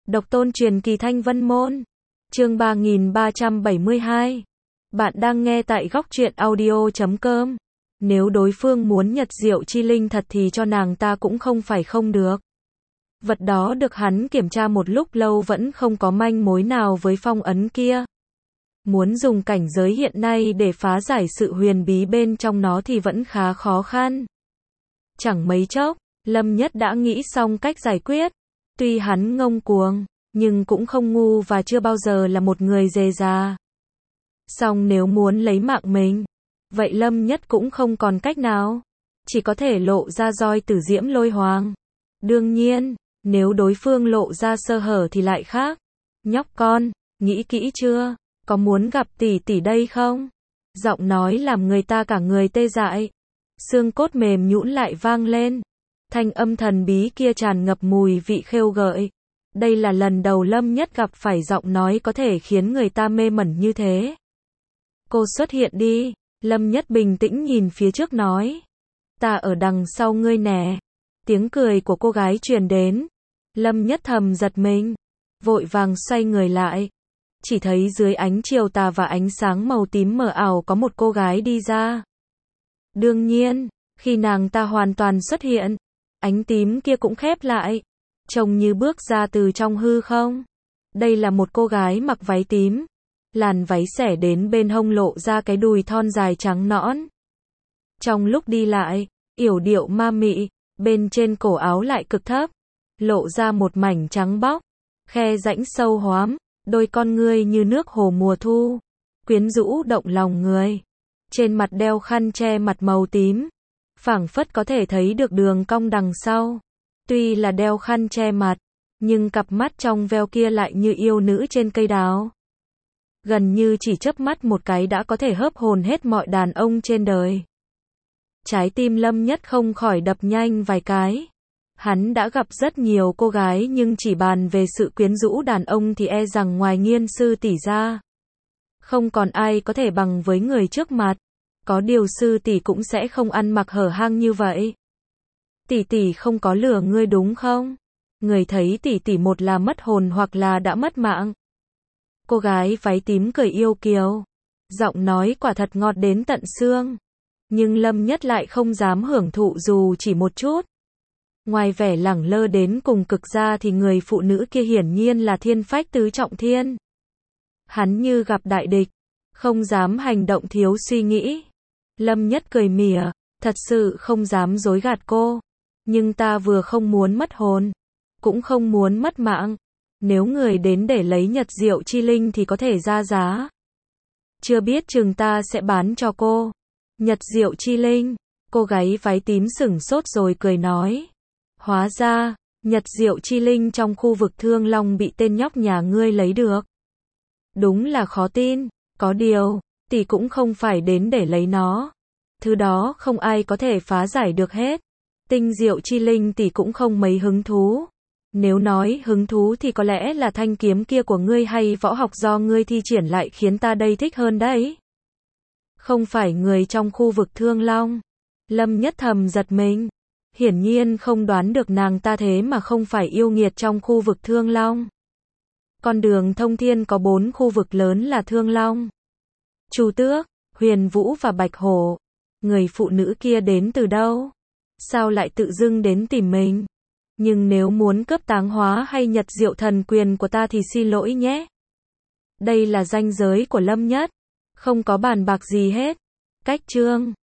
Độc tôn truyền kỳ Thanh Vân Môn. Chương 3372. Bạn đang nghe tại góc truyện audio.com. Nếu đối phương muốn Nhật Diệu Chi Linh thật thì cho nàng ta cũng không phải không được. Vật đó được hắn kiểm tra một lúc lâu vẫn không có manh mối nào với phong ấn kia. Muốn dùng cảnh giới hiện nay để phá giải sự huyền bí bên trong nó thì vẫn khá khó khăn. Chẳng mấy chốc, Lâm Nhất đã nghĩ xong cách giải quyết. Tuy hắn ngông cuồng, nhưng cũng không ngu và chưa bao giờ là một người dè dà. Song nếu muốn lấy mạng mình, vậy Lâm Nhất cũng không còn cách nào. Chỉ có thể lộ ra roi Tử Diễm Lôi Hoàng. Đương nhiên, nếu đối phương lộ ra sơ hở thì lại khác. Nhóc con, nghĩ kỹ chưa? Có muốn gặp tỷ tỷ đây không? Giọng nói làm người ta cả người tê dại. Xương cốt mềm nhũn lại vang lên. Thanh âm thần bí kia tràn ngập mùi vị khêu gợi. Đây là lần đầu Lâm Nhất gặp phải giọng nói có thể khiến người ta mê mẩn như thế. Cô xuất hiện đi. Lâm Nhất bình tĩnh nhìn phía trước nói. Ta ở đằng sau ngươi nè. Tiếng cười của cô gái truyền đến. Lâm Nhất thầm giật mình. Vội vàng xoay người lại. Chỉ thấy dưới ánh chiều tà và ánh sáng màu tím mờ ảo có một cô gái đi ra. Đương nhiên, khi nàng ta hoàn toàn xuất hiện, ánh tím kia cũng khép lại, trông như bước ra từ trong hư không. Đây là một cô gái mặc váy tím, làn váy xẻ đến bên hông lộ ra cái đùi thon dài trắng nõn. Trong lúc đi lại, yểu điệu ma mị, bên trên cổ áo lại cực thấp, lộ ra một mảnh trắng bóc, khe rãnh sâu hoắm, đôi con ngươi như nước hồ mùa thu, quyến rũ động lòng người. Trên mặt đeo khăn che mặt màu tím, phảng phất có thể thấy được đường cong đằng sau. Tuy là đeo khăn che mặt, nhưng cặp mắt trong veo kia lại như yêu nữ trên cây đào. Gần như chỉ chớp mắt một cái đã có thể hớp hồn hết mọi đàn ông trên đời. Trái tim Lâm Nhất không khỏi đập nhanh vài cái. Hắn đã gặp rất nhiều cô gái nhưng chỉ bàn về sự quyến rũ đàn ông thì e rằng ngoài Nghiên sư tỷ ra, không còn ai có thể bằng với người trước mặt. Có điều sư tỷ cũng sẽ không ăn mặc hở hang như vậy. Tỷ tỷ không có lừa ngươi đúng không? Người thấy tỷ tỷ một là mất hồn hoặc là đã mất mạng. Cô gái váy tím cười yêu kiều. Giọng nói quả thật ngọt đến tận xương. Nhưng Lâm Nhất lại không dám hưởng thụ dù chỉ một chút. Ngoài vẻ lẳng lơ đến cùng cực ra thì người phụ nữ kia hiển nhiên là thiên phách tứ trọng thiên. Hắn như gặp đại địch, không dám hành động thiếu suy nghĩ. Lâm Nhất cười mỉa, thật sự không dám dối gạt cô. Nhưng ta vừa không muốn mất hồn, cũng không muốn mất mạng. Nếu người đến để lấy Nhật Diệu Chi Linh thì có thể ra giá. Chưa biết chừng ta sẽ bán cho cô. Nhật Diệu Chi Linh, cô gái váy tím sửng sốt rồi cười nói. Hóa ra, Nhật Diệu Chi Linh trong khu vực Thương Long bị tên nhóc nhà ngươi lấy được. Đúng là khó tin, có điều, tỷ cũng không phải đến để lấy nó. Thứ đó không ai có thể phá giải được hết. Tinh Diệu Chi Linh tỷ cũng không mấy hứng thú. Nếu nói hứng thú thì có lẽ là thanh kiếm kia của ngươi hay võ học do ngươi thi triển lại khiến ta đây thích hơn đấy. Không phải người trong khu vực Thương Long. Lâm Nhất thầm giật mình. Hiển nhiên không đoán được nàng ta thế mà không phải yêu nghiệt trong khu vực Thương Long. Con đường thông thiên có 4 khu vực lớn là Thương Long, Chu Tước, Huyền Vũ và Bạch Hổ. Người phụ nữ kia đến từ đâu? Sao lại tự dưng đến tìm mình? Nhưng nếu muốn cướp táng hóa hay Nhật Diệu thần quyền của ta thì xin lỗi nhé. Đây là ranh giới của Lâm Nhất. Không có bàn bạc gì hết. Cách chương